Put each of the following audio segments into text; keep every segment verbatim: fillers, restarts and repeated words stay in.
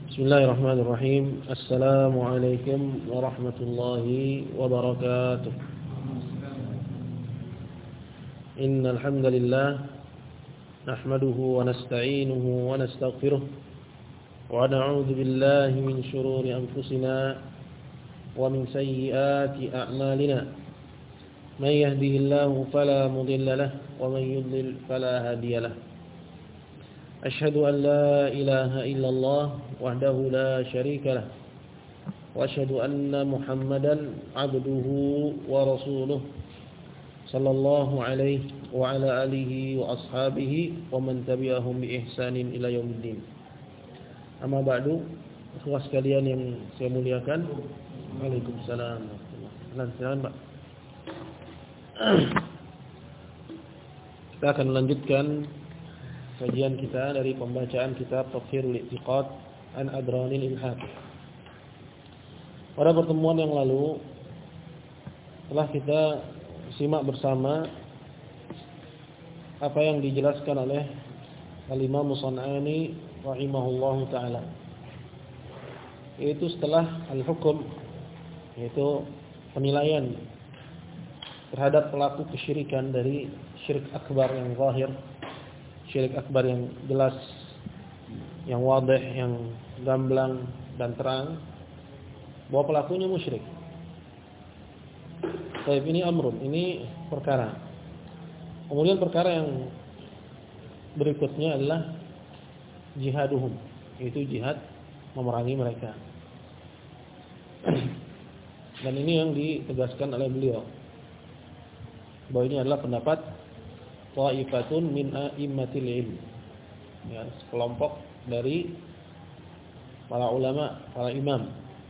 Bismillahirrahmanirrahim. Assalamualaikum warahmatullahi wabarakatuh. Innal hamdalillah nahmaduhu wa nasta'inuhu wa nastaghfiruh wa na'udzu billahi min shururi anfusina wa min sayyiati a'malina. May yahdihillahu fala mudilla lahu wa may yudlil fala hadiya lahu. Asyhadu an la ilaha illallah wahdahu la syarika lah wa asyhadu anna Muhammadan abduhu wa rasuluh sallallahu alaihi wa ala alihi wa ashabihi wa man tabi'ahum bi ihsanin ila yaumiddin. Amma ba'du, ikhwah sekalian yang saya muliakan. Waalaikumsalam. Silakan, Pak. Kita akan melanjutkan kajian kita dari pembacaan kitab Tafsirul I'tiqad an Adranil Ilhad. Pada pertemuan yang lalu telah kita simak bersama apa yang dijelaskan oleh Al-Imam Musanna'ani rahimahullahu taala, yaitu setelah al-hukum, yaitu penilaian terhadap pelaku kesyirikan dari syirik akbar yang zahir, syirik akbar yang jelas, yang wadih, yang gamblang dan terang, bahwa pelakunya musyrik. Baik, ini amrun, ini perkara. Kemudian perkara yang berikutnya adalah jihaduhum, yaitu jihad memerangi mereka. Dan ini yang ditegaskan oleh beliau, bahwa ini adalah pendapat ta'ifatun min a'immatil ilm, ya, sekelompok dari para ulama, para imam.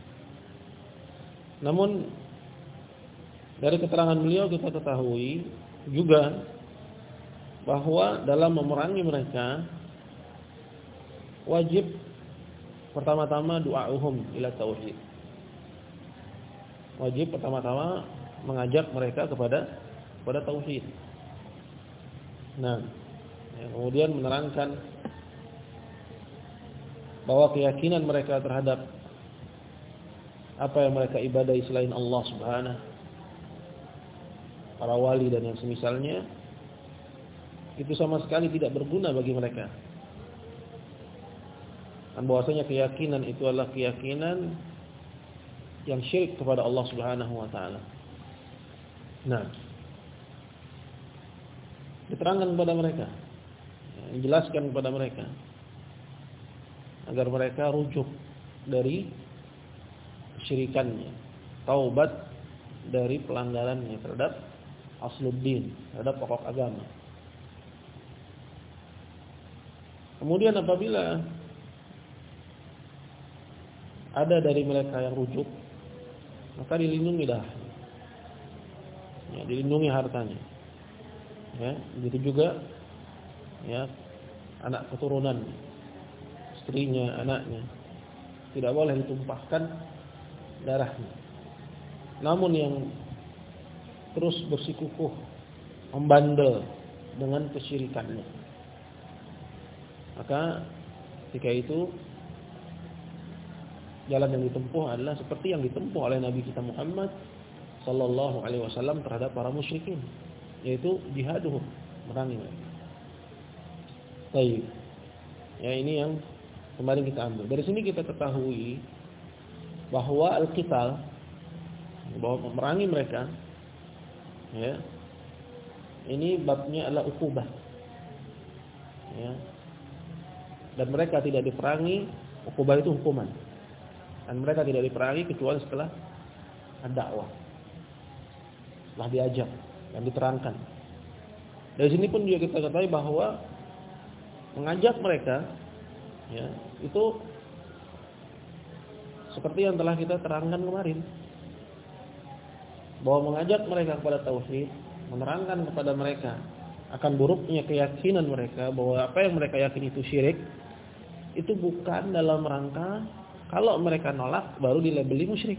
Namun dari keterangan beliau kita ketahui juga bahwa dalam memerangi mereka wajib pertama-tama du'a'uhum ila tauhid. Wajib pertama-tama mengajak mereka kepada kepada tauhid. Nah, ya, kemudian menerangkan bahwa keyakinan mereka terhadap apa yang mereka ibadahi selain Allah Subhanahu, para wali dan yang semisalnya, itu sama sekali tidak berguna bagi mereka. Dan bahwasanya keyakinan itu adalah keyakinan yang syirik kepada Allah Subhanahu wa taala. Nah, diterangkan kepada mereka, dijelaskan kepada mereka agar mereka rujuk dari kesyirikannya, taubat dari pelanggarannya terhadap asluddin, terhadap pokok agama. Kemudian apabila ada dari mereka yang rujuk, maka dilindungi dah, ya, dilindungi hartanya. Ya, begitu juga ya anak keturunan, istrinya, anaknya, tidak boleh ditumpahkan darahnya. Namun yang terus bersikukuh membandel dengan kesyirikannya, maka ketika itu jalan yang ditempuh adalah seperti yang ditempuh oleh Nabi kita Muhammad sallallahu alaihi wasallam terhadap para musyrikin, yaitu jihaduhum, merangi mereka. Baik. Ya, ini yang kemarin kita ambil. Dari sini kita ketahui bahwa al-qital, bahwa memerangi mereka, ya, ini babnya adalah ukubah. Ya. Dan mereka tidak diperangi, ukubah itu hukuman. Dan mereka tidak diperangi kecuali setelah ad-da'wah, setelah diajak dan diterangkan. Dari sini pun juga kita ketahui bahwa mengajak mereka, ya, itu seperti yang telah kita terangkan kemarin, bahwa mengajak mereka kepada tauhid, menerangkan kepada mereka akan buruknya keyakinan mereka bahwa apa yang mereka yakini itu syirik, itu bukan dalam rangka kalau mereka nolak baru dilabeli musyrik.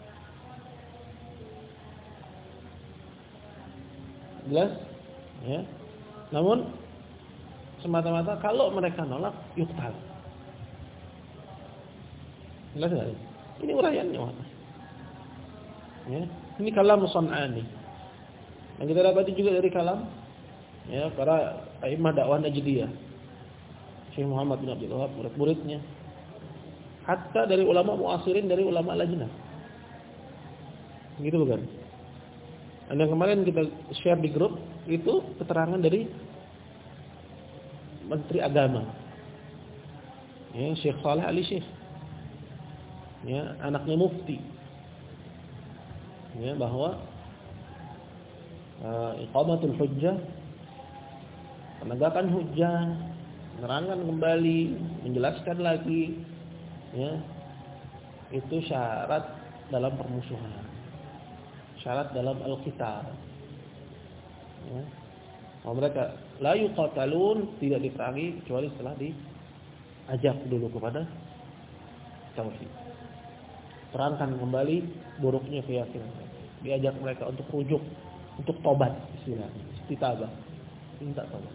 Jelas? Ya. Namun semata-mata kalau mereka nolak, yuktal. Jelas enggak? Ini uraiannya. Ya, ini kalam San'ani. Yang kita dapati juga dari kalam ya para a'immah dakwah Najdiyah. Syekh Muhammad bin Abdul Wahab, murid-muridnya. Hatta dari ulama muasirin, dari ulama lajnah. Gitu bukan? Dan yang kemarin kita share di grup itu keterangan dari Menteri Agama. Ya, Syekh Saleh Ali Syekh. Ya, anaknya mufti. Ya, bahwa uh, iqamatul hujjah, penegakan hujjah, menerangkan kembali, menjelaskan lagi, ya, itu syarat dalam permusuhan, syarat dalam al-qital. Ya. Oh, mereka la yuqatalun, tidak diperangi kecuali setelah diajak dulu kepada tauhid. Terangkan kembali buruknya keyakinan mereka. Diajak mereka untuk rujuk, untuk tobat, istilahnya, istitabah, minta tobat.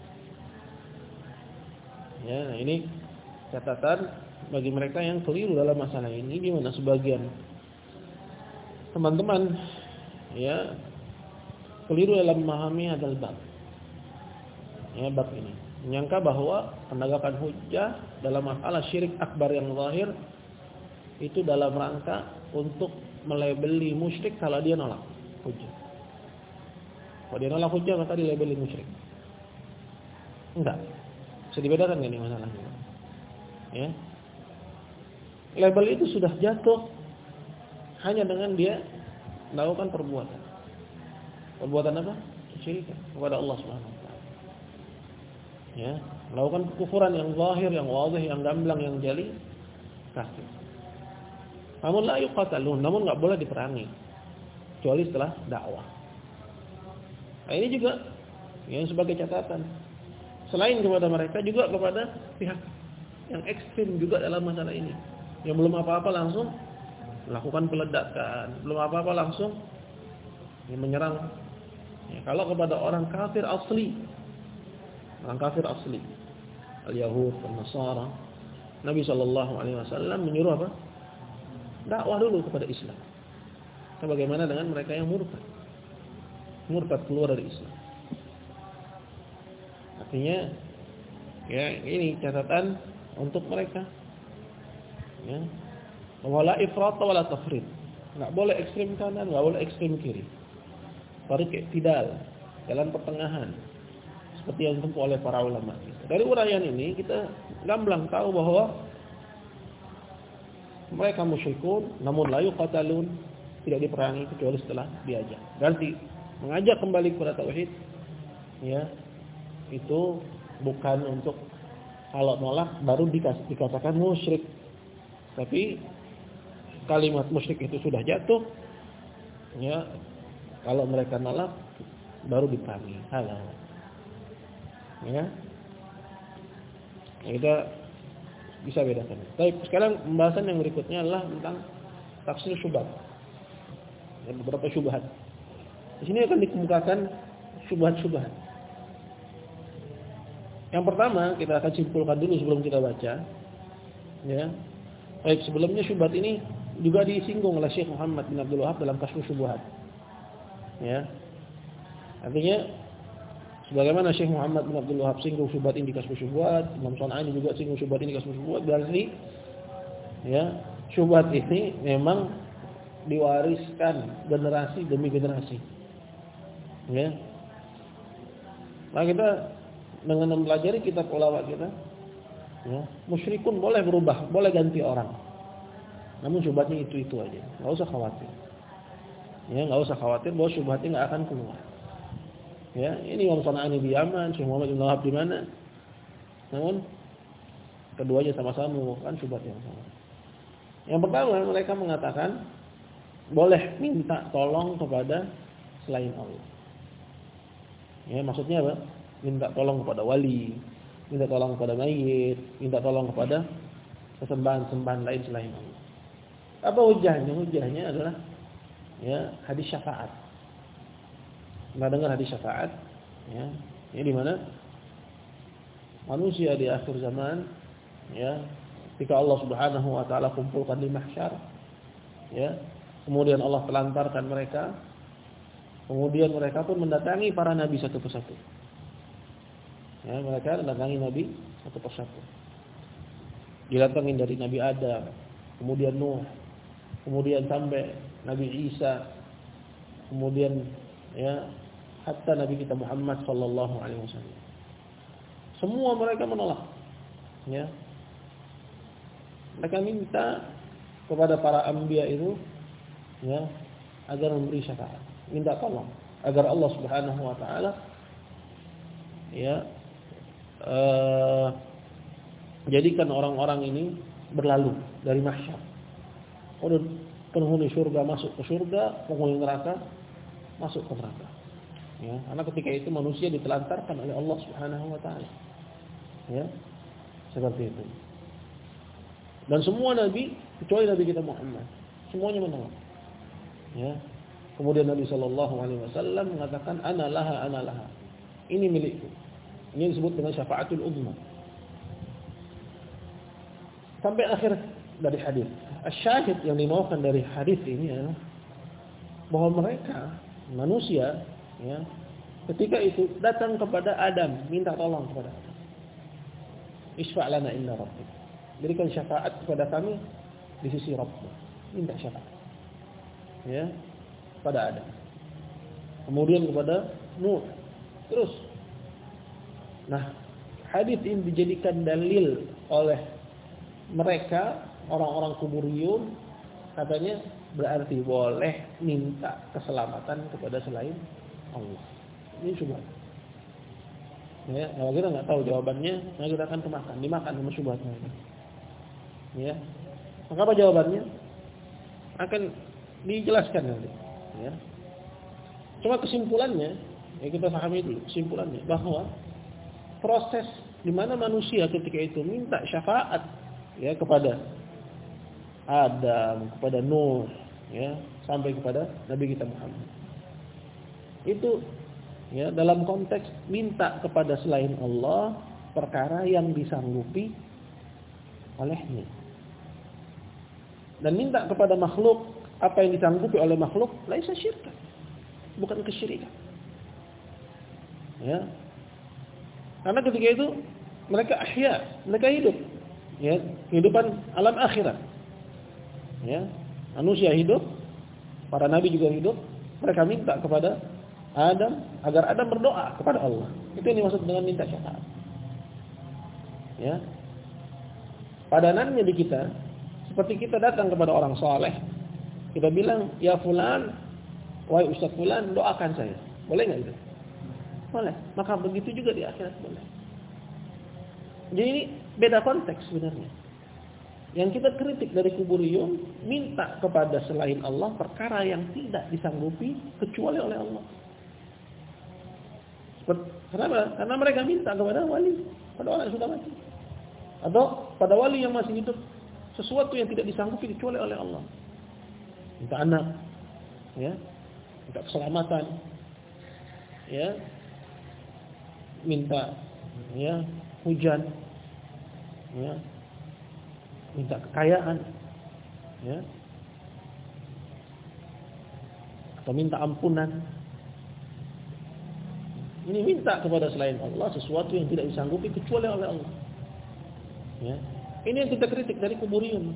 Ya, nah ini catatan bagi mereka yang keliru dalam masalah ini, di mana sebagian teman-teman ya keliru dalam memahami hadzal bab. Ya, bab ini menyangka bahwa penegakan hujjah dalam masalah syirik akbar yang zahir itu dalam rangka untuk melabeli musyrik kalau dia nolak hujjah. Kalau dia nolak hujjah maka dilabeli musyrik. Enggak. Bisa dibedakan enggak nih masalahnya? Ya. Label itu sudah jatuh hanya dengan dia melakukan perbuatan. Perbuatan apa? Kesyirikan kepada Allah Subhanahu wa taala. Ya, melakukan kekufuran yang zahir, yang wadih, yang gamblang, yang jali, kafir. Namun la yuqatalun, namun enggak boleh diperangi kecuali setelah dakwah. Nah, ini juga yang sebagai catatan. Selain kepada mereka juga kepada pihak yang ekstrim juga dalam masalah ini. Yang belum apa-apa langsung melakukan peledakan, belum apa-apa langsung ya, menyerang. Ya, kalau kepada orang kafir asli, orang kafir asli, al-Yahud, al-Nasara, Nabi Shallallahu Alaihi Wasallam menyuruh apa? Dakwah dulu kepada Islam. Bagaimana dengan mereka yang murtad? Murtad keluar dari Islam. Artinya, ya ini catatan untuk mereka. Ya, wala ifrat wala tafrid. Enggak boleh ekstrem kanan, enggak boleh ekstrem kiri. Tariq i'tidal, jalan pertengahan. Seperti yang ditempuh oleh para ulama. Dari uraian ini kita gamblang tahu bahwa mereka musyrikun, namun la yuqatalun, tidak diperangi kecuali setelah diajak. Berarti mengajak kembali kepada tauhid, ya, itu bukan untuk kalau nolak baru dikatakan musyrik. Tapi kalimat musyrik itu sudah jatuh, ya, kalau mereka nolak baru diperangi. Halal. Ya. Kita bisa bedakan. Baik, sekarang pembahasan yang berikutnya adalah tentang tafsir syubhat. Ya, beberapa syubhat. Di sini akan dikemukakan syubhat-syubhat. Yang pertama kita akan simpulkan dulu sebelum kita baca. Ya. Baik, sebelumnya syubhat ini juga disinggung oleh Syekh Muhammad bin Abdul Wahab dalam Kasyfus Syubhat. Ya. Artinya sebagaimana Syekh Muhammad bin Abdul Wahab singgung syubhat ini di Kasyfus Syubhat, Imam San'ani juga singgung syubhat ini di Kasyfus Syubhat, berarti ya, syubhat ini memang diwariskan generasi demi generasi. Ya. Nah, kita dengan mempelajari kitab ulama kita, ya, musyrikun boleh berubah, boleh ganti orang. Namun syubhatnya itu-itu aja. Enggak usah khawatir. Ya, enggak usah khawatir bahwa syubhatnya enggak akan keluar. Ya, ini Imam San'ani di Yaman, Syekh Muhammad bin Wahab di mana? Namun keduanya sama-sama merupakan syubhat yang sama. Yang pertama, mereka mengatakan boleh minta tolong kepada selain Allah. Ya, maksudnya apa? Minta tolong kepada wali, minta tolong kepada mayit, minta tolong kepada sesembahan-sembahan lain selain Allah. Apa hujahnya? Hujahnya adalah ya, hadis syafaat. Nah, dengar hadis syafaat, ya, ini di mana manusia di akhir zaman, ya, ketika Allah Subhanahu wa taala kumpulkan di mahsyar, ya. Kemudian Allah telantarkan mereka. Kemudian mereka pun mendatangi para nabi satu persatu. Ya, mereka mendatangi nabi satu persatu. Didatangin dari Nabi Adam, kemudian Nuh, kemudian sampai Nabi Isa, kemudian ya hatta Nabi kita Muhammad sallallahu alaihi wasallam. Semua mereka menolak. Ya. Mereka minta kepada para anbiya itu ya agar memberi syafaat, minta tolong agar Allah Subhanahu wa taala ya uh, jadikan orang-orang ini berlalu dari mahsyar. Kalau penghuni surga masuk ke surga, penghuni neraka masuk ke neraka. Ya, karena ketika itu manusia ditelantarkan oleh Allah Subhanahu wa taala. Ya. Seperti itu. Dan semua nabi kecuali Nabi kita Muhammad, semuanya menolak. Ya. Kemudian Nabi sallallahu alaihi wasallam mengatakan ana laha ana laha. Ini milikku. Ini disebut dengan syafaatul uzma. Sampai akhir dari hadis. Asyahid yang dimaukan dari hadis ini adalah bahwa mereka manusia ya ketika itu datang kepada Adam minta tolong kepada Adam. Isfa' lana inna rabbik. Berikan syafaat kepada kami di sisi Rabb. Minta syafaat. Ya, pada Adam. Kemudian kepada Nuh. Terus. Nah, hadis ini dijadikan dalil oleh mereka orang-orang kuburiyun, katanya berarti boleh minta keselamatan kepada selain Allah. Ini syubhat. Ya, kalau kita nggak tahu jawabannya, nah kita akan kemakan, dimakan sama syubhat mereka. Ya, maka apa jawabannya? Akan dijelaskan nanti. Ya. Cuma kesimpulannya, ya kita pahami dulu kesimpulannya bahwa proses di mana manusia ketika itu minta syafaat ya kepada Adam, kepada Nuh, ya, sampai kepada Nabi kita Muhammad. Itu ya dalam konteks minta kepada selain Allah perkara yang disanggupi olehnya. Dan minta kepada makhluk apa yang disanggupi oleh makhluk laisa syirkan. Bukan kesyirikan. Ya. Karena ketika itu mereka ahya, mereka hidup. Ya, kehidupan alam akhirat. Ya, manusia hidup, para nabi juga hidup, mereka minta kepada Adam agar Adam berdoa kepada Allah. Itu yang dimaksud dengan minta syafaat. Ya. Padanannya di kita seperti kita datang kepada orang saleh, kita bilang, "Ya fulan, wahai Ustaz fulan, doakan saya." Boleh enggak itu? Boleh. Maka begitu juga di akhirat boleh. Jadi ini beda konteks sebenarnya. Yang kita kritik dari kuburiyun minta kepada selain Allah perkara yang tidak disanggupi kecuali oleh Allah. Kenapa? Karena mereka minta kepada wali, pada orang yang sudah mati, atau pada wali yang masih hidup, sesuatu yang tidak disanggupi kecuali oleh Allah. Minta anak, ya, minta keselamatan, ya, minta, ya, hujan, ya, minta kekayaan, ya, atau minta ampunan. Ini minta kepada selain Allah sesuatu yang tidak disanggupi kecuali oleh Allah. Ya. Ini yang kita kritik dari kuburiyun.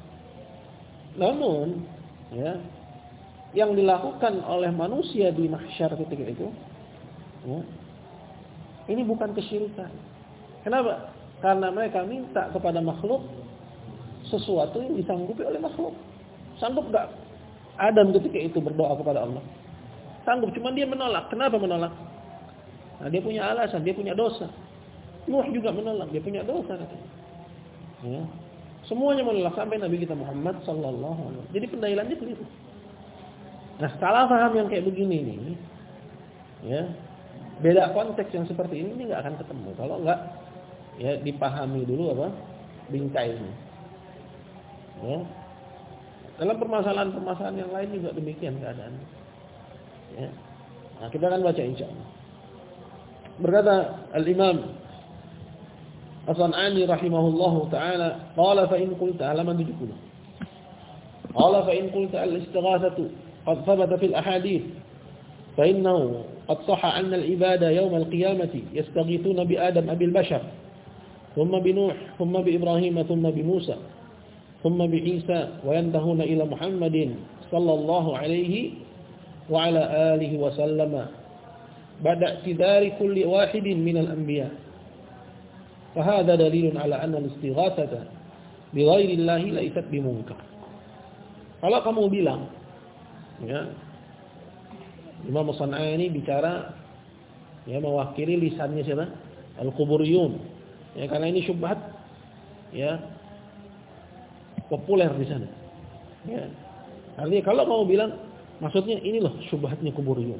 Namun, ya, yang dilakukan oleh manusia di mahsyar ketika itu, ya, ini bukan kesyirikan. Kenapa? Karena mereka minta kepada makhluk sesuatu yang disanggupi oleh makhluk. Sanggup gak Adam ketika itu berdoa kepada Allah? Sanggup, cuma dia menolak. Kenapa menolak? Nah, dia punya alasan, dia punya dosa. Nuh juga menolak, dia punya dosa katanya. Ya. Semuanya menolak sampai Nabi kita Muhammad sallallahu alaihi wasallam. Jadi pendalilannya keliru. Nah, salah paham yang kayak begini nih, ya, beda konteks yang seperti ini nggak akan ketemu kalau nggak ya dipahami dulu apa bingkainya. Ya. Dalam permasalahan-permasalahan yang lain juga demikian keadaannya. Ya. Nah, kita akan baca insyaallah. Berkata Al-Imam As-San'ani rahimahullahu ta'ala qala fa in qulta halaman tujuh puluh. Qala fa in qulta al-istighatsatu qad thabata fil ahadits fa innahu qad sahha 'anna al-ibada yawm al-qiyamati yastaghithuna bi Adam abil bashar thumma bi Nuh thumma bi Ibrahim thumma bi Musa thumma bi Isa wa yantahuna ila Muhammadin sallallahu alaihi wa ala alihi wa sallama ba'da i'tidari kulli wahidin min al-anbiya. فهذا دليل على أن الاستغاثة بغير الله ليست بمنكر. Kalau kamu bilang, ya, Imam As-San'ani bicara, ya, mewakili lisannya siapa? Al-Quburiyun. Ya, karena ini syubhat, ya, populer di sana. Ya. Artinya kalau kamu bilang, maksudnya ini loh syubhatnya Quburiyun.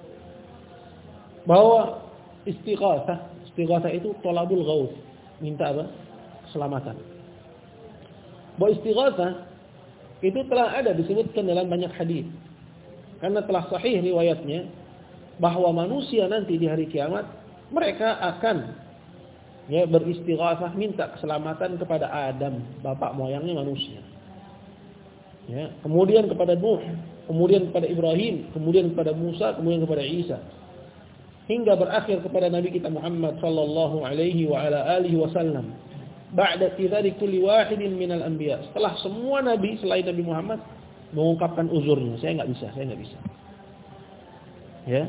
Bahwa istighatsah Istighatsah itu tolabul ghaus, minta apa? Keselamatan. Bahwa istighatsah itu telah ada disebutkan dalam banyak hadis. Karena telah sahih riwayatnya bahwa manusia nanti di hari kiamat mereka akan, ya, beristighatsah minta keselamatan kepada Adam, bapak moyangnya manusia. Ya, kemudian kepada Nuh, kemudian kepada Ibrahim, kemudian kepada Musa, kemudian kepada Isa. Hingga berakhir kepada Nabi kita Muhammad sallallahu alaihi wa ala alihi wasallam. Ba'da tidari kulli wahidin minal anbiya. Setelah semua nabi selain Nabi Muhammad mengungkapkan uzurnya, saya enggak bisa, saya enggak bisa. Ya.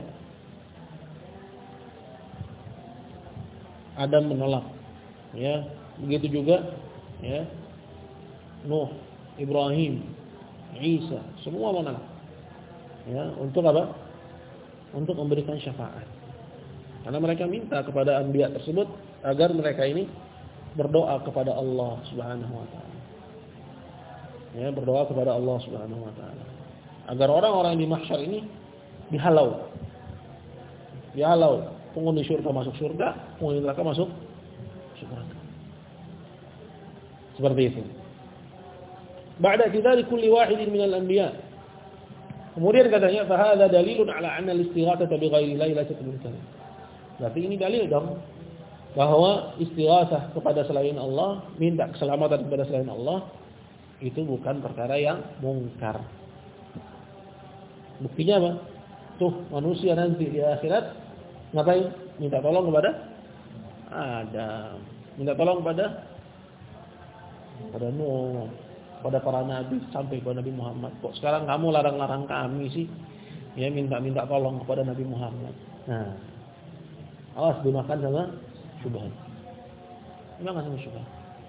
Adam menolak. Ya, begitu juga, ya. Nuh, Ibrahim, Isa, semua menolak. Ya, untuk apa? Untuk memberikan syafaat. Karena mereka minta kepada anbiya tersebut agar mereka ini berdoa kepada Allah Subhanahu wa taala. Ya, berdoa kepada Allah Subhanahu wa taala. Agar orang-orang di mahsyar ini dihalau. Dihalau, penghuni surga masuk surga, penghuni neraka masuk neraka. Seperti itu. Ba'da dzalika kulli wahidin minal anbiya. Kemudian katanya fa hadza dalilun ala anna al-istighatsata bi ghairi llahi laysat munkar. Berarti ini dalil dong bahwa istighatsah kepada selain Allah, minta keselamatan kepada selain Allah itu bukan perkara yang mungkar. Buktinya apa? Tuh manusia nanti di akhirat ngapain? Minta tolong kepada Adam, minta tolong kepada pada Nuh, pada para nabi sampai kepada Nabi Muhammad. Kok sekarang kamu larang-larang kami sih? Ya, minta-minta tolong kepada Nabi Muhammad. Nah, awas dimakan sama syubhat. Dimakan sama syubhat.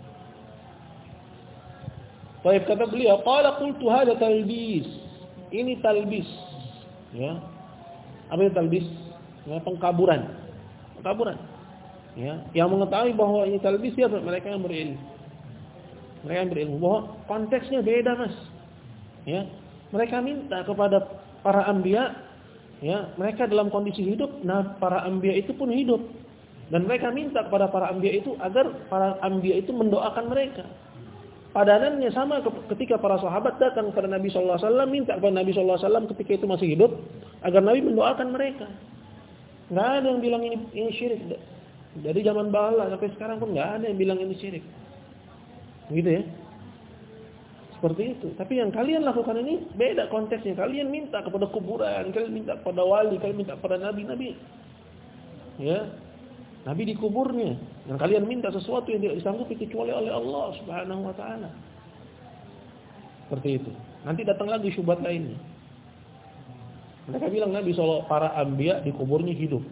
Baik, kata beliau, qala qultu hadza talbis. Ini talbis. Ya. Apa itu talbis? Ya, pengkaburan. Pengkaburan. Ya, yang mengetahui bahwa ini talbis siapa? Mereka yang berilmu. Mereka yang berilmu bahwa konteksnya beda, Mas. Ya. Mereka minta kepada para anbiya, ya, mereka dalam kondisi hidup, nah para anbiya itu pun hidup. Dan mereka minta kepada para anbiya itu agar para anbiya itu mendoakan mereka. Padanannya sama ketika para sahabat datang kepada Nabi sallallahu alaihi wasallam minta kepada Nabi sallallahu alaihi wasallam ketika itu masih hidup agar Nabi mendoakan mereka. Enggak ada yang bilang ini ini syirik. Dari zaman bala sampai sekarang pun enggak ada yang bilang ini syirik. Gitu ya. Seperti itu. Tapi yang kalian lakukan ini beda konteksnya. Kalian minta kepada kuburan, kalian minta kepada wali, kalian minta kepada nabi-nabi. Ya. Nabi di kuburnya. Dan kalian minta sesuatu yang tidak disanggupi kecuali oleh Allah Subhanahu wa taala. Seperti itu. Nanti datang lagi syubhat lainnya. Mereka bilang Nabi sallallahu para anbiya di kuburnya hidup.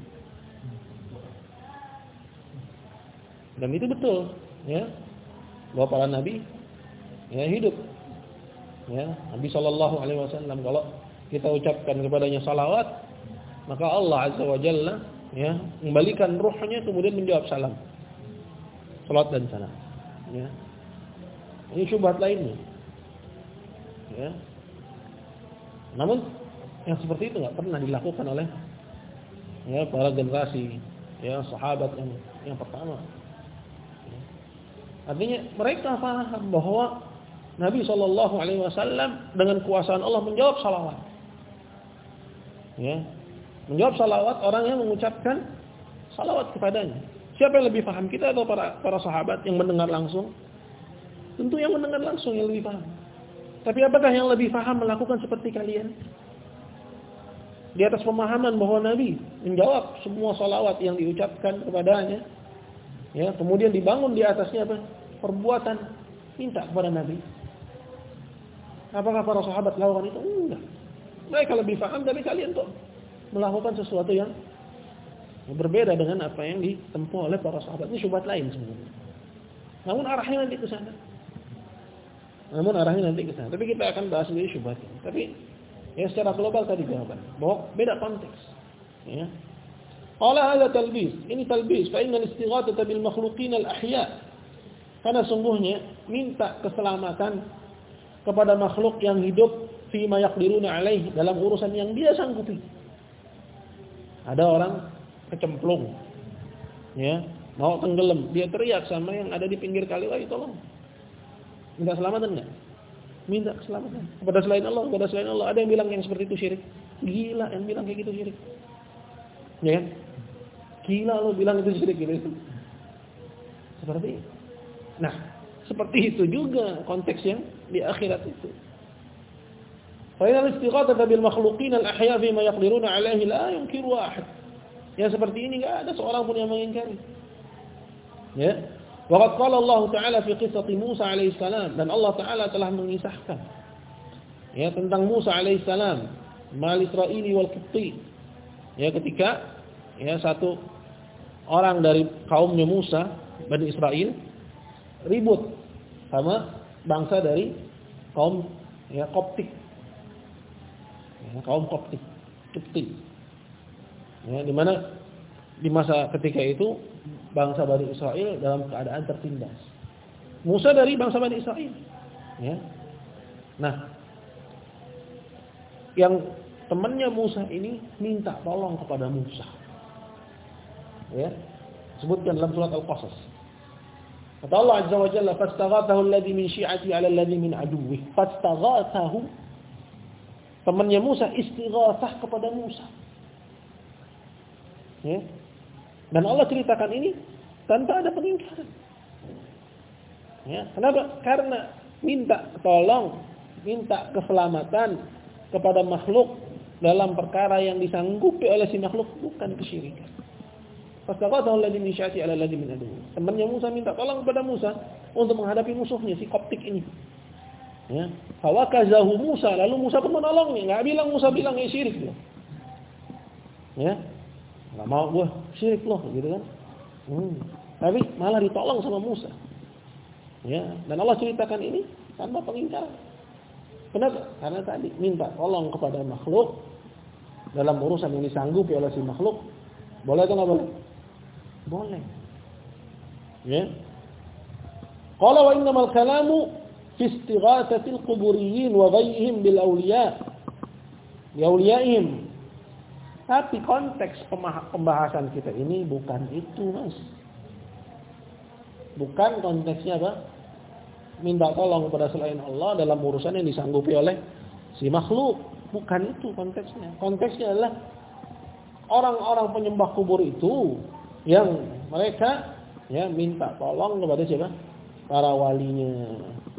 Dan itu betul, ya. Bahwa para nabi ya hidup. Ya, Nabi sallallahu alaihi wasallam kalau kita ucapkan kepadanya salawat, maka Allah azza wa jalla ya mengembalikan ruhnya kemudian menjawab salam. Salat dan salam. Ya. Ini syubhat lainnya. Ya. Namun yang seperti itu enggak pernah dilakukan oleh ya para generasi ya sahabat yang yang pertama. Ya. Artinya mereka paham bahwa Nabi sallallahu alaihi wasallam dengan kuasaan Allah menjawab salawat. Ya. Menjawab salawat orang yang mengucapkan salawat kepadanya. Siapa yang lebih paham, kita atau para para sahabat yang mendengar langsung? Tentu yang mendengar langsung yang lebih paham. Tapi apakah yang lebih paham melakukan seperti kalian? Di atas pemahaman bahwa Nabi menjawab semua salawat yang diucapkan kepadanya, ya, kemudian dibangun di atasnya apa? Perbuatan minta kepada Nabi. Apakah para sahabat lakukan itu? Enggak. Mereka lebih paham dari kalian kok melakukan sesuatu yang berbeda dengan apa yang ditempuh oleh para sahabat. Ini syubhat lain sebenarnya. Namun arahnya nanti ke sana. Namun arahnya nanti ke sana. Tapi kita akan bahas sendiri syubhatnya. Tapi ya secara global tadi jawaban bahwa beda konteks. Ya. Qala hadza talbis. Ini talbis. Fa innal istighatsata bil makhluqin al ahya. Karena sungguhnya minta keselamatan kepada makhluk yang hidup fi ma yaqdiruna alaih, dalam urusan yang dia sanggupi. Ada orang kecemplung, ya, mau tenggelam, dia teriak sama yang ada di pinggir kali, "Wahai tolong." Minta keselamatan enggak? Minta keselamatan kepada selain Allah, kepada selain Allah. Ada yang bilang yang seperti itu syirik. Gila yang bilang kayak gitu syirik. Ya kan? Gila lo bilang itu syirik gitu. Seperti itu. Nah, seperti itu juga konteks yang di akhirat itu. Fa inal istighatsata bil makhluqin al ahya fi ma yaqdiruna alaihi la yunkiru ahad. Ya seperti ini enggak ada seorang pun yang mengingkari. Ya. Waqad qala Allah Ta'ala fi qissati Musa alaihi salam, dan Allah Ta'ala telah mengisahkan ya tentang Musa alaihi salam, mal Israili wal Qibti. Ya ketika ya satu orang dari kaumnya Musa, Bani Israel, ribut sama bangsa dari kaum ya Koptik. Ya, kaum Koptik, Qibti. Ya, di mana di masa ketika itu bangsa Bani Israel dalam keadaan tertindas. Musa dari bangsa Bani Israel. Ya. Nah, yang temannya Musa ini minta tolong kepada Musa. Ya. Sebutkan dalam surat Al-Qasas. Kata Allah Azza wa Jalla, "Fastaghathahu alladhi min syi'ati 'ala alladhi min aduwwi." Fastaghathahu. Temannya Musa istighatsah kepada Musa. Ya. Dan Allah ceritakan ini tanpa ada pengingkaran. Ya, kenapa? Karena minta tolong, minta keselamatan kepada makhluk dalam perkara yang disanggupi oleh si makhluk bukan kesyirikan. Fastaghathahu alladhi min syi'ati 'ala alladhi min aduwwi. Temannya Musa minta tolong kepada Musa untuk menghadapi musuhnya si Koptik ini. Ya, fawakazahu Musa, lalu Musa pun menolongnya. Enggak bilang Musa bilang ini syirik loh. Ya. Enggak mau gua syirik loh gitu kan. Hmm. Tapi malah ditolong sama Musa. Ya, dan Allah ceritakan ini tanpa pengingkaran. Kenapa? Karena tadi minta tolong kepada makhluk dalam urusan yang disanggupi oleh si makhluk. Boleh atau enggak boleh? Boleh. Ya. Qala wa innamal kalamu fi istighatsatil quburiyyin wa ghayrihim bil awliya. Bi awliyaihim. Tapi konteks pembahasan kita ini bukan itu, Mas. Bukan konteksnya apa? Minta tolong kepada selain Allah dalam urusan yang disanggupi oleh si makhluk. Bukan itu konteksnya. Konteksnya adalah orang-orang penyembah kubur itu yang mereka ya minta tolong kepada siapa? Para walinya.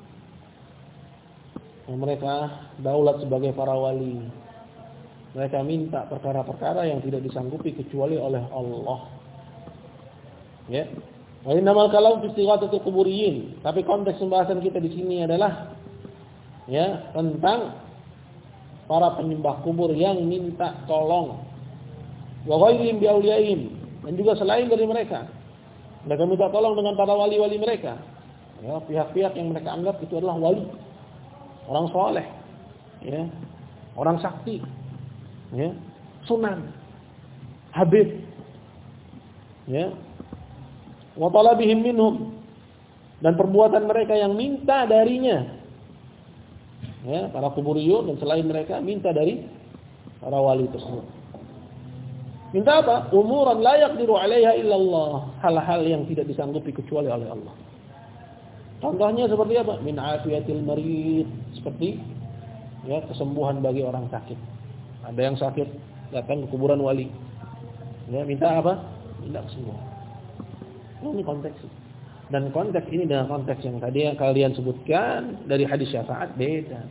Yang mereka daulat sebagai para wali. Mereka minta perkara-perkara yang tidak disanggupi kecuali oleh Allah. Ya. Wa innamal kalam fi istighatsatil quburiyyin. Tapi konteks pembahasan kita di sini adalah ya tentang para penyembah kubur yang minta tolong. Wa ghairihim bi awliyaihim, dan juga selain dari mereka. Mereka minta tolong dengan para wali-wali mereka. Ya, pihak-pihak yang mereka anggap itu adalah wali. Orang soleh. Ya. Orang sakti. Ya, Sunan, Habib, ya, wa talabihim minhum, dan perbuatan mereka yang minta darinya, ya, para kuburiyun dan selain mereka minta dari para wali tersebut. Minta apa? Umuran la yaqdiru 'alaiha illallah, hal-hal yang tidak disanggupi kecuali oleh Allah. Contohnya seperti apa? Min afiyatil marid, seperti ya kesembuhan bagi orang sakit. Ada yang sakit datang ke kuburan wali. Ya, minta apa? Minta kesembuhan. Ini konteks. Dan konteks ini dengan konteks yang tadi yang kalian sebutkan dari hadis syafaat beda.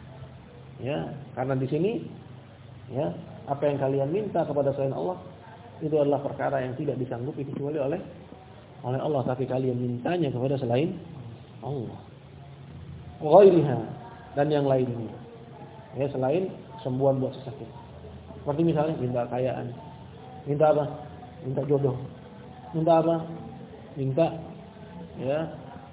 Ya, karena di sini ya, apa yang kalian minta kepada selain Allah itu adalah perkara yang tidak disanggupi kecuali oleh oleh Allah, tapi kalian mintanya kepada selain Allah. Ghairiha, dan yang lainnya. Ya, selain sembuhan buat sesakit. Seperti misalnya minta kekayaan. Minta apa? Minta jodoh. Minta apa? Minta ya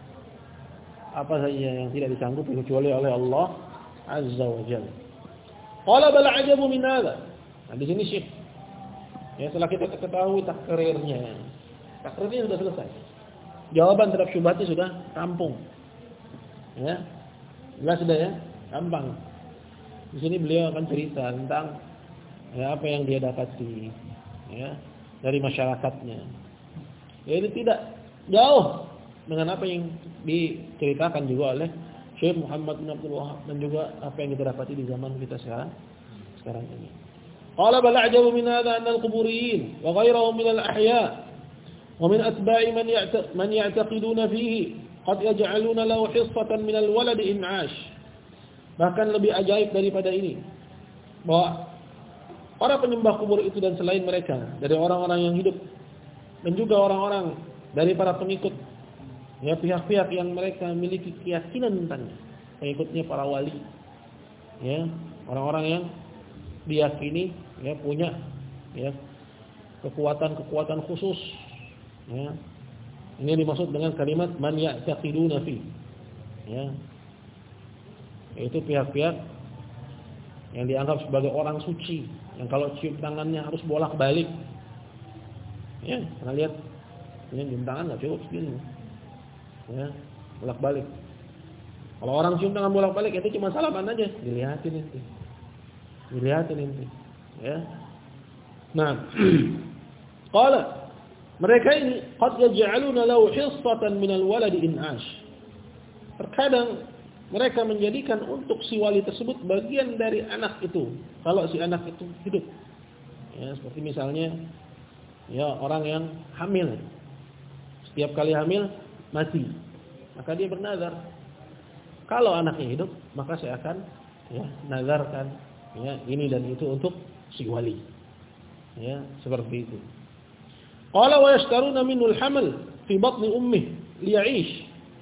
apa saja yang tidak disanggupi kecuali oleh Allah Azza wa Jalla. Qala bal ajabu min hadha. Nah, di sini Syekh ya, setelah kita ketahui takrirnya, takrirnya sudah selesai. Jawaban terhadap syubhatnya sudah rampung. Ya. Jelas sudah ya, gampang. Di sini beliau akan cerita tentang ya apa yang dia dapati ya dari masyarakatnya. Ya, itu tidak jauh dengan apa yang diceritakan juga oleh Syekh Muhammad bin Abdul Wahhab dan juga apa yang kita dapati di zaman kita sekarang sekarang ini. Qala bal a'jabu min hadha anna al-quburiyyin wa ghayrahum min al-ahya' wa min atba'i man ya'ta man ya'taqiduna fihi qad yaj'aluna lahu hissatan min al-walad in 'ash. Bahkan lebih ajaib daripada ini bahwa para penyembah kubur itu dan selain mereka dari orang-orang yang hidup dan juga orang-orang dari para pengikut ya pihak-pihak yang mereka memiliki keyakinan tentangnya, pengikutnya para wali ya, orang-orang yang diyakini ya punya ya kekuatan-kekuatan khusus ya. Ini dimaksud dengan kalimat man ya'taqiduna fi ya, yaitu pihak-pihak yang dianggap sebagai orang suci yang kalau cium tangannya harus bolak-balik ya. Pernah lihat ini cium tangan nggak cukup segini ya, bolak-balik. Kalau orang cium tangan bolak-balik itu cuma salaman aja, dilihatin nanti dilihatin nanti ya. Nah qala mereka ini qad yaj'aluna lahu hissatan min al-walad in 'ash. Terkadang mereka menjadikan untuk si wali tersebut bagian dari anak itu kalau si anak itu hidup. Ya, seperti misalnya ya orang yang hamil. Setiap kali hamil mati. Maka dia bernazar, kalau anaknya hidup maka saya akan ya nazarkan ya ini dan itu untuk si wali. Ya, seperti itu. Qala wa yashtaruna minhu al-hamal fi batni ummih liya'ish.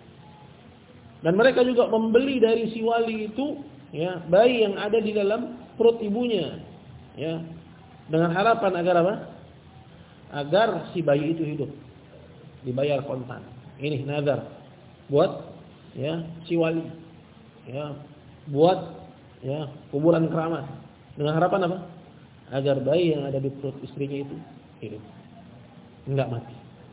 Dan mereka juga membeli dari si wali itu ya bayi yang ada di dalam perut ibunya ya dengan harapan agar apa? Agar si bayi itu hidup. Dibayar kontan. Ini nazar buat ya si wali. Ya, buat ya kuburan keramat dengan harapan apa? Agar bayi yang ada di perut istrinya itu hidup. Enggak mati.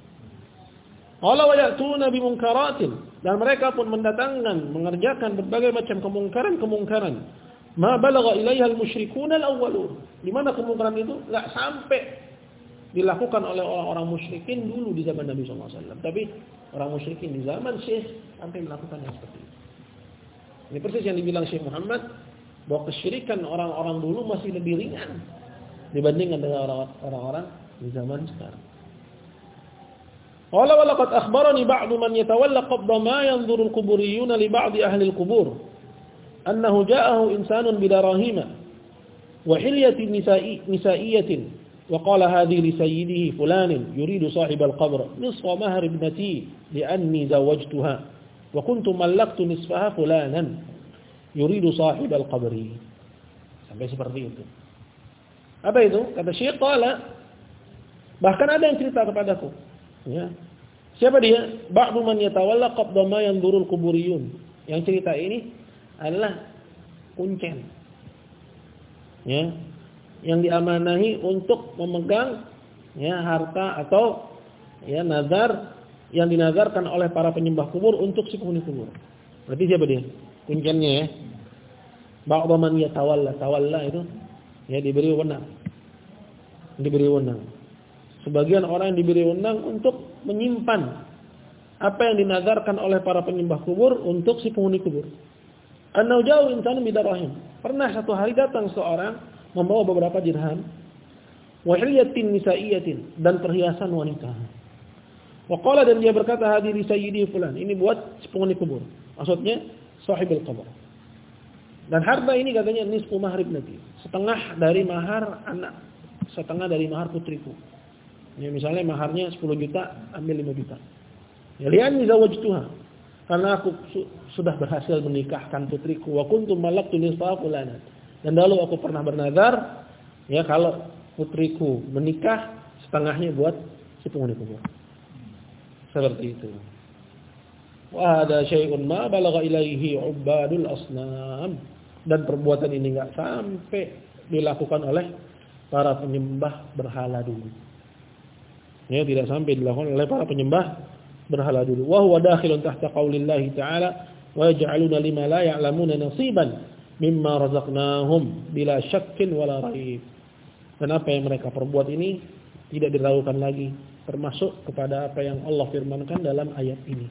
Qala wa ya'tuna bi munkaratin, dan mereka pun mendatangkan mengerjakan berbagai macam kemungkaran-kemungkaran. Ma balagha ilaiha al-musyrikun al-awwalun. Di mana kemungkaran itu enggak sampai dilakukan oleh orang-orang musyrikin dulu di zaman Nabi sallallahu alaihi wasallam, tapi orang musyrikin di zaman Syekh sampai melakukan yang seperti itu. Ini persis yang dibilang Syekh Muhammad bahwa kesyirikan orang-orang dulu masih lebih ringan dibandingkan dengan orang-orang di zaman sekarang. Qala wa laqad akhbarani ba'du man yatawalla qabda ma yanzuru al-quburiyuna li ba'di ahli al-qubur annahu ja'ahu insanun bidarahima wa hilyatin nisa'i nisa'iyatin wa qala hadhihi li sayyidihi fulanin yuridu sahib al-qabr nisfa mahr ibnati li'anni zawajtuha wa kuntu mallaktu nisfaha fulanan yuridu sahib al-qabri. Sampai seperti itu. Apa itu? Kata Syekh qala, bahkan ada yang cerita kepadaku. Ya. Siapa dia? Ba'du man yatawalla qabda ma yanzurul quburiyun. Yang cerita ini adalah kuncen. Ya. Yang diamanahi untuk memegang ya harta atau ya nazar yang dinazarkan oleh para penyembah kubur untuk si penghuni kubur. Berarti siapa dia? Kuncennya ya. Ba'du man yatawalla, tawalla itu ya diberi wewenang. Diberi wewenang. Sebagian orang yang diberi wewenang untuk menyimpan apa yang dinazarkan oleh para penyembah kubur untuk si penghuni kubur. Annau ja'u insanun bidarahim. Pernah satu hari datang seorang membawa beberapa dirham wa hilyatin nisa'iyatin, dan perhiasan wanita. Wa qala, dan dia berkata, hadiri sayyidi fulan, ini buat penghuni kubur. Maksudnya sahibul qabr. Dan harta ini katanya nisfu mahar ibnati, setengah dari mahar anak, setengah dari mahar putriku. Ya, misalnya maharnya sepuluh juta, ambil lima juta. Ya, li'anni zawajtuha, karena aku su- sudah berhasil menikahkan putriku. Wa kuntu malaktu nisfa fulana, dan lalu aku pernah bernazar, ya kalau putriku menikah, setengahnya buat si penghuni kubur. Seperti itu. Wa hada syai'un ma balagha ilaihi ubadul asnam, dan perbuatan ini enggak sampai dilakukan oleh para penyembah berhala dulu. Ya, tidak sampai dilakukan oleh para penyembah berhala dulu. Wa huwa dakhilun tahta qaulillahi ta'ala wa yaj'aluna lima la ya'lamuna nasiban mimma razaqnahum bila syakkin wala raib. Dan apa yang mereka perbuat ini tidak diragukan lagi, termasuk kepada apa yang Allah firmankan dalam ayat ini,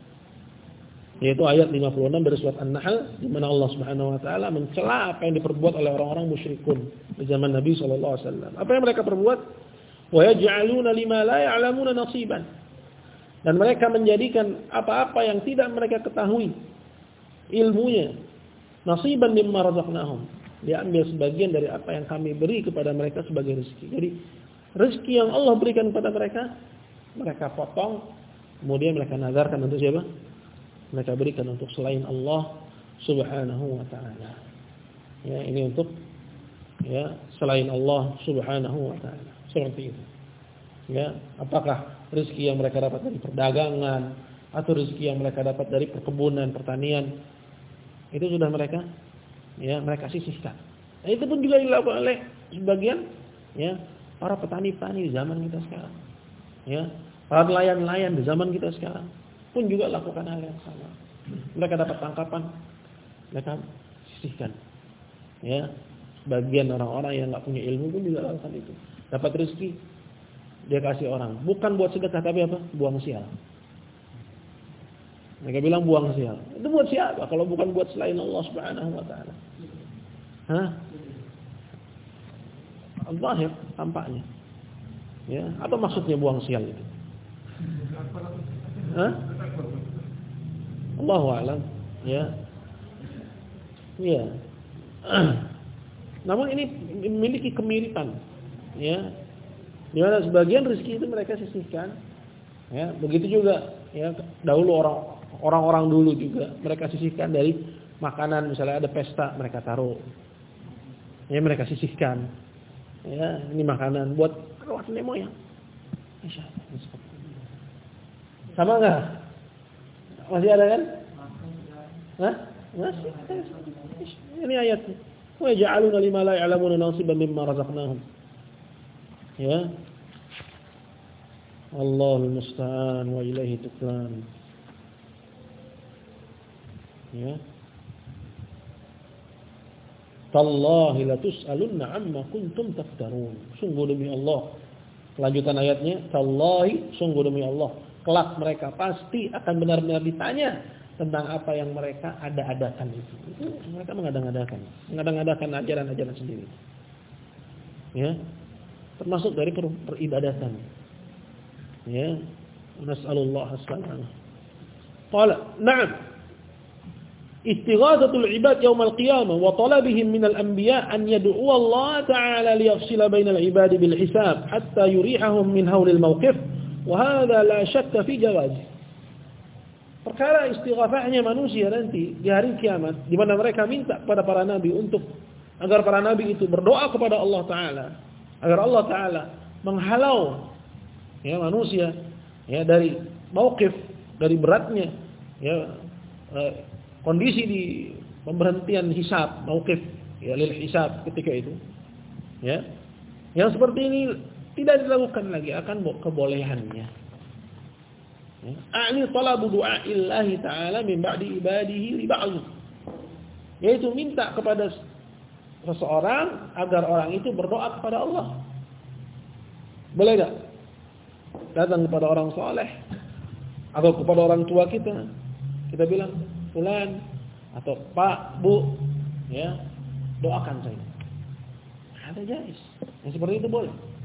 yaitu ayat lima puluh enam dari surat An-Nahl, di mana Allah Subhanahu wa taala mencela apa yang diperbuat oleh orang-orang musyrikun di zaman Nabi sallallahu alaihi wasallam. Apa yang mereka perbuat? Wa yaj'aluna lima la ya'lamuna nasiban. Dan mereka menjadikan apa-apa yang tidak mereka ketahui ilmunya, nasiban mimma razaqnahum. Dia ambil sebagian dari apa yang kami beri kepada mereka sebagai rezeki. Jadi rezeki yang Allah berikan kepada mereka, mereka potong, kemudian mereka nazarkan untuk siapa? Mereka berikan untuk selain Allah Subhanahu wa taala. Ya, ini untuk ya selain Allah Subhanahu wa taala. Seperti itu. Ya, apakah rezeki yang mereka dapat dari perdagangan atau rezeki yang mereka dapat dari perkebunan, pertanian, itu sudah mereka ya mereka sisihkan. Nah, itu pun juga dilakukan oleh sebagian ya para petani-petani di zaman kita sekarang. Ya, para nelayan-nelayan di zaman kita sekarang pun juga lakukan hal yang sama. Mereka dapat tangkapan, mereka sisihkan. Ya, sebagian orang-orang yang enggak punya ilmu pun juga lakukan itu. Dapat rezeki, dia kasih orang, bukan buat sedekah tapi apa? Buang sial. Mereka bilang buang sial. Itu buat siapa? Kalau bukan buat selain Allah Subhanahu wa taala. Hah? Al-zahir tampaknya. Ya, apa maksudnya buang sial itu? Hah? Allahu a'lam. Ya. Ya. Namun ini memiliki kemiripan. Ya. Di mana sebagian rezeki itu mereka sisihkan. Ya, begitu juga ya dahulu orang orang-orang dulu juga mereka sisihkan dari makanan, misalnya ada pesta mereka taruh. Ya, mereka sisihkan. Ya, ini makanan buat rawat nenek moyang. Insyaallah. Sama enggak? Masih ada kan? Hah? Masih. Ini ayatnya. Wa ja'aluna lima la ya'lamuna nasiban mimma razaqnahum. Ya. Allahul musta'an wa ilaihi tuklan. Ya. Tallahi la tus'alunna amma kuntum taftarun. Sungguh demi Allah. Kelanjutan ayatnya, tallahi, sungguh demi Allah, kelak mereka pasti akan benar-benar ditanya tentang apa yang mereka ada-adakan itu. Itu mereka mengadang-adakan, mengadang-adakan ajaran-ajaran sendiri. Ya. Termasuk dari per peribadatan. Ya. Nas'alullah as-salamah. Qala, na'am. Istighathatul ibad yaumil qiyamah wa talabihim minal anbiya an yad'u Allah ta'ala liyafsila bainal ibadi bil hisab hatta yurihahum min hawlil mawqif wa hadha la shakka fi jawaz. Perkara istighatsahnya manusia nanti di hari kiamat di mana mereka minta kepada para nabi untuk agar para nabi itu berdoa kepada Allah taala agar Allah taala menghalau ya manusia ya dari mauqif, dari beratnya ya eh, kondisi di pemberhentian hisab, mauqif ya lil hisab ketika itu. Ya. Yang seperti ini tidak dilakukan lagi, akan kebolehannya. Ya. A'ni talabu du'a'illahi ta'ala min ba'di ibadihi li ba'd. Yaitu minta kepada seseorang agar orang itu berdoa kepada Allah. Boleh enggak? Datang kepada orang saleh atau kepada orang tua kita, kita bilang, fulan atau Pak, Bu, ya, doakan saya. Ada jais. Yang seperti itu boleh.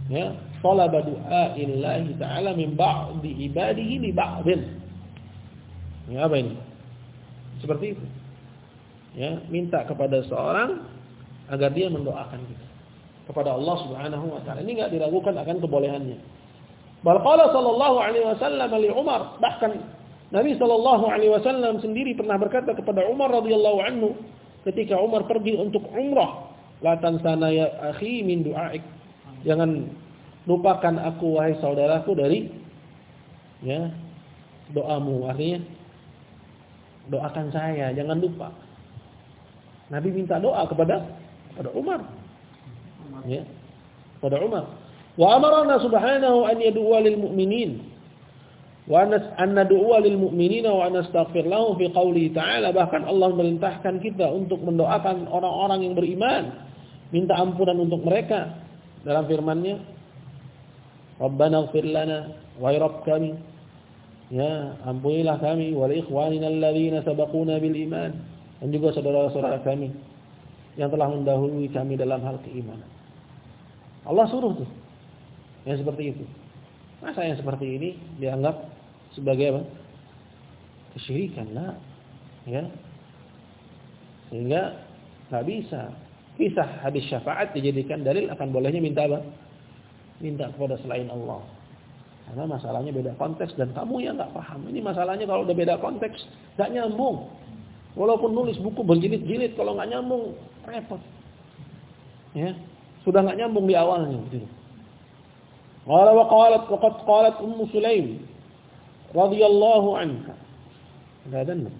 Ya, talaba du'aillahi ta'ala min ba'di ibadihi li ba'din. Ya, apa ini? Seperti itu. Ya, minta kepada seorang agar dia mendoakan kita kepada Allah Subhanahu wa taala. Ini enggak diragukan akan kebolehannya. Bal qala sallallahu alaihi wasallam li Umar, bahkan Nabi sallallahu alaihi wasallam sendiri pernah berkata kepada Umar radhiyallahu anhu ketika Umar pergi untuk umrah, la tansana ya akhi min du'aik. Jangan lupakan aku wahai saudaraku dari ya doamu, artinya doakan saya, jangan lupa. Nabi minta doa kepada kepada Umar. Ya, kepada Umar. Wa amarna subhanahu an yad'uwa lil mu'minin wa an nad'uwa lil mu'minina wa nastaghfir lahum fi qouli ta'ala. Bahkan Allah memerintahkan kita untuk mendoakan orang-orang yang beriman, minta ampunan untuk mereka dalam firman-Nya, Rabbana ighfir lana wa rabb kami, ya ampunilah kami, wal ikhwanina alladzina sabaquna bil iman, dan juga saudara-saudara kami yang telah mendahului kami dalam hal keimanan. Allah suruh tuh yang seperti itu. Masa yang seperti ini dianggap sebagai apa? Kesyirikan lah, ya. Sehingga nggak bisa. Kisah hadis syafaat dijadikan dalil akan bolehnya minta apa? Minta kepada selain Allah. Karena masalahnya beda konteks dan kamu yang nggak paham. Ini masalahnya kalau udah beda konteks nggak nyambung. Walaupun nulis buku berjilid-jilid, kalau nggak nyambung repot. Ya, sudah nggak nyambung di awalnya. Gitu. Qala wa qalat wa qad qalat Ummu Sulaim radhiyallahu anha. Enggak ada nih.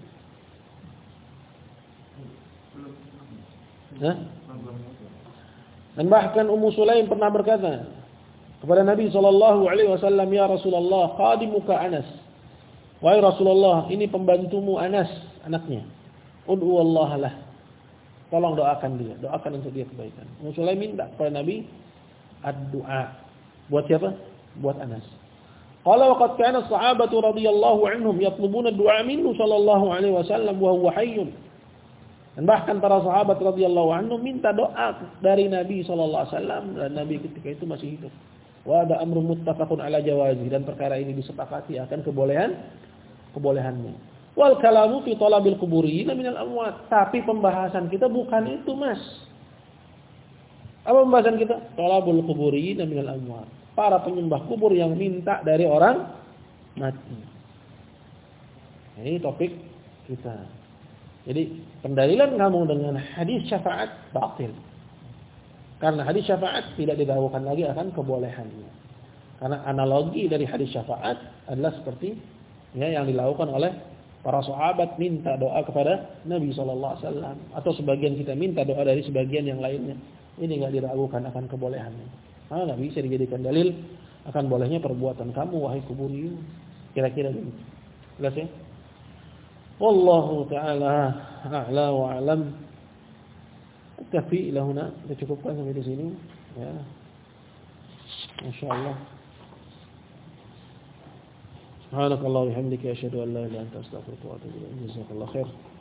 Hah? Dan bahkan Ummu Sulaim pernah berkata kepada Nabi sallallahu alaihi wasallam, "Ya Rasulullah, khadimuka Anas." Wahai Rasulullah, ini pembantumu Anas, anaknya. Ud'u Allah lah. Tolong doakan dia, doakan untuk dia kebaikan. Ummu Sulaim minta kepada Nabi ad-du'a. Buat siapa? Buat Anas. Qala wa qad kana as-sahabatu radhiyallahu anhum yatlubuna ad-du'a minhu sallallahu alaihi wasallam wa huwa hayyun. Dan bahkan para sahabat radhiyallahu anhum minta doa dari Nabi sallallahu alaihi wasallam dan Nabi ketika itu masih hidup. Wa ada amrun muttafaqun ala jawazi, dan perkara ini disepakati akan kebolehan kebolehannya. Wal kalamu fi talabil quburiyyin minal amwat. Tapi pembahasan kita bukan itu, Mas. Apa pembahasan kita? Talabul quburiyyin minal amwat. Para penyembah kubur yang minta dari orang mati. Ini topik kita. Jadi pendalilan kamu dengan hadis syafaat batil. Karena hadis syafaat tidak didahulukan lagi akan kebolehannya. Karena analogi dari hadis syafaat adalah seperti ya, yang dilakukan oleh para sahabat minta doa kepada Nabi sallallahu alaihi wasallam, atau sebagian kita minta doa dari sebagian yang lainnya. Ini enggak diragukan akan kebolehannya. Ah, enggak bisa dijadikan dalil akan bolehnya perbuatan kamu wahai kuburiyun. Kira-kira begitu. Jelas ya? Wallahu taala a'la wa a'lam. Kafi ila huna, kita cukupkan sampai di sini ya. Masyaallah. Subhanakallah wa bihamdika asyhadu an la ilaha illa anta astaghfiruka wa atubu ilaik. Jazakallahu khair.